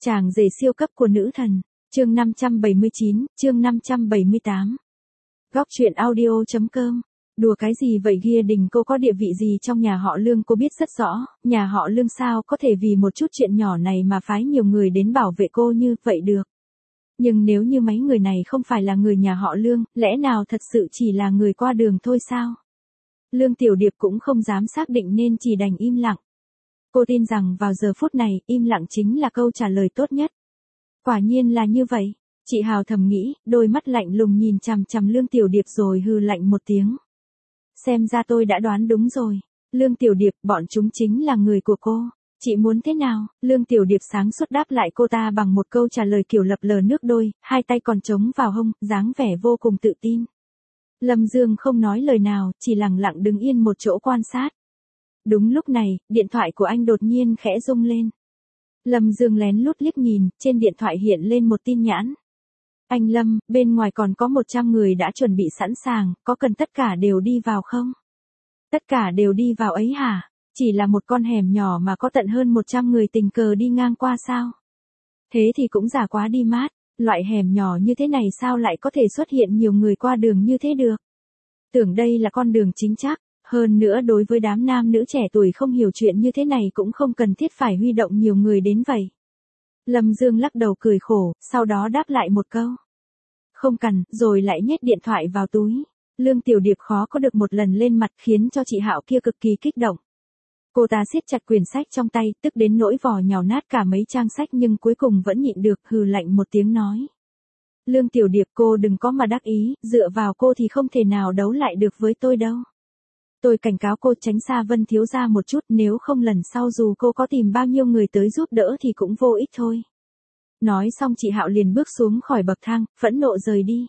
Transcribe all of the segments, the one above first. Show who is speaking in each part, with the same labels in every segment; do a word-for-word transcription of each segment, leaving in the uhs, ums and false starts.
Speaker 1: Chàng rể siêu cấp của nữ thần, chương năm trăm bảy mươi chín, chương năm trăm bảy mươi tám. Góc truyện audio.com. Đùa cái gì vậy Gia Đình cô có địa vị gì trong nhà họ Lương cô biết rất rõ, nhà họ Lương sao có thể vì một chút chuyện nhỏ này mà phái nhiều người đến bảo vệ cô như vậy được. Nhưng nếu như mấy người này không phải là người nhà họ Lương, lẽ nào thật sự chỉ là người qua đường thôi sao? Lương Tiểu Điệp cũng không dám xác định nên chỉ đành im lặng. Cô tin rằng vào giờ phút này, im lặng chính là câu trả lời tốt nhất. Quả nhiên là như vậy. Chị Hào thầm nghĩ, đôi mắt lạnh lùng nhìn chằm chằm Lương Tiểu Điệp rồi hừ lạnh một tiếng. Xem ra tôi đã đoán đúng rồi. Lương Tiểu Điệp, bọn chúng chính là người của cô. Chị muốn thế nào? Lương Tiểu Điệp sáng suốt đáp lại cô ta bằng một câu trả lời kiểu lập lờ nước đôi, hai tay còn trống vào hông, dáng vẻ vô cùng tự tin. Lâm Dương không nói lời nào, chỉ lặng lặng đứng yên một chỗ quan sát. Đúng lúc này, điện thoại của anh đột nhiên khẽ rung lên. Lâm Dương lén lút liếc nhìn, trên điện thoại hiện lên một tin nhắn. Anh Lâm, bên ngoài còn có một trăm người đã chuẩn bị sẵn sàng, có cần tất cả đều đi vào không? Tất cả đều đi vào ấy hả? Chỉ là một con hẻm nhỏ mà có tận hơn một trăm người tình cờ đi ngang qua sao? Thế thì cũng giả quá đi mát, loại hẻm nhỏ như thế này sao lại có thể xuất hiện nhiều người qua đường như thế được? Tưởng đây là con đường chính chắc. Hơn nữa đối với đám nam nữ trẻ tuổi không hiểu chuyện như thế này cũng không cần thiết phải huy động nhiều người đến vậy. Lâm Dương lắc đầu cười khổ, sau đó đáp lại một câu. Không cần, rồi lại nhét điện thoại vào túi. Lương Tiểu Điệp khó có được một lần lên mặt khiến cho chị Hạo kia cực kỳ kích động. Cô ta siết chặt quyển sách trong tay, tức đến nỗi vỏ nhào nát cả mấy trang sách nhưng cuối cùng vẫn nhịn được, hừ lạnh một tiếng nói. Lương Tiểu Điệp cô đừng có mà đắc ý, dựa vào cô thì không thể nào đấu lại được với tôi đâu. Tôi cảnh cáo cô tránh xa Vân thiếu gia một chút, nếu không lần sau dù cô có tìm bao nhiêu người tới giúp đỡ thì cũng vô ích thôi. Nói xong chị Hạo liền bước xuống khỏi bậc thang, phẫn nộ rời đi.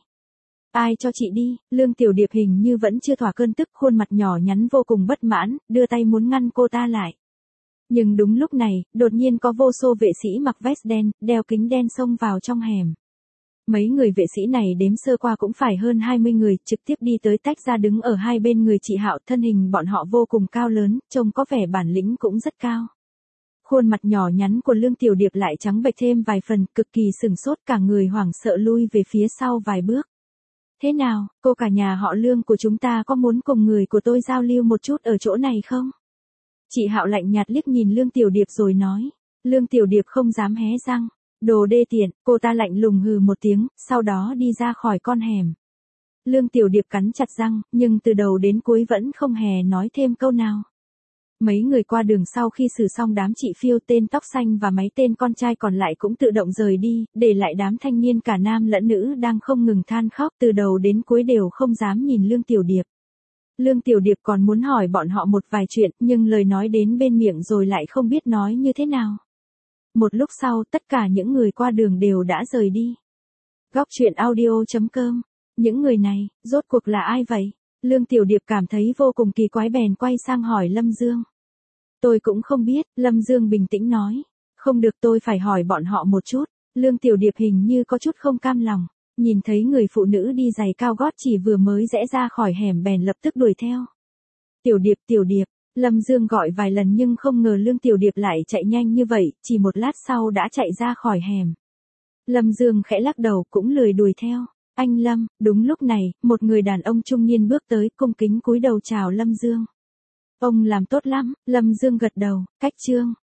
Speaker 1: Ai cho chị đi? Lương Tiểu Điệp hình như vẫn chưa thỏa cơn tức, khuôn mặt nhỏ nhắn vô cùng bất mãn, đưa tay muốn ngăn cô ta lại. Nhưng đúng lúc này, đột nhiên có vô số vệ sĩ mặc vest đen, đeo kính đen xông vào trong hẻm. Mấy người vệ sĩ này đếm sơ qua cũng phải hơn hai mươi người, trực tiếp đi tới tách ra đứng ở hai bên người chị Hạo, thân hình bọn họ vô cùng cao lớn, trông có vẻ bản lĩnh cũng rất cao. Khuôn mặt nhỏ nhắn của Lương Tiểu Điệp lại trắng bệch thêm vài phần, cực kỳ sừng sốt, cả người hoảng sợ lui về phía sau vài bước. Thế nào, cô cả nhà họ Lương của chúng ta có muốn cùng người của tôi giao lưu một chút ở chỗ này không? Chị Hạo lạnh nhạt liếc nhìn Lương Tiểu Điệp rồi nói. Lương Tiểu Điệp không dám hé răng. Đồ đê tiện, cô ta lạnh lùng hừ một tiếng, sau đó đi ra khỏi con hẻm. Lương Tiểu Điệp cắn chặt răng, nhưng từ đầu đến cuối vẫn không hề nói thêm câu nào. Mấy người qua đường sau khi xử xong đám chị Phiêu tên tóc xanh và mấy tên con trai còn lại cũng tự động rời đi, để lại đám thanh niên cả nam lẫn nữ đang không ngừng than khóc, từ đầu đến cuối đều không dám nhìn Lương Tiểu Điệp. Lương Tiểu Điệp còn muốn hỏi bọn họ một vài chuyện, nhưng lời nói đến bên miệng rồi lại không biết nói như thế nào. Một lúc sau, tất cả những người qua đường đều đã rời đi. Góc truyện audio.com. Những người này, rốt cuộc là ai vậy? Lương Tiểu Điệp cảm thấy vô cùng kỳ quái bèn quay sang hỏi Lâm Dương. Tôi cũng không biết, Lâm Dương bình tĩnh nói. Không được, tôi phải hỏi bọn họ một chút. Lương Tiểu Điệp hình như có chút không cam lòng. Nhìn thấy người phụ nữ đi giày cao gót chỉ vừa mới rẽ ra khỏi hẻm bèn lập tức đuổi theo. Tiểu Điệp, Tiểu Điệp. Lâm Dương gọi vài lần nhưng không ngờ Lương Tiểu Điệp lại chạy nhanh như vậy, chỉ một lát sau đã chạy ra khỏi hẻm. Lâm Dương khẽ lắc đầu cũng lười đuổi theo. Anh Lâm, đúng lúc này, một người đàn ông trung niên bước tới, cung kính cúi đầu chào Lâm Dương. Ông làm tốt lắm, Lâm Dương gật đầu, cách chương.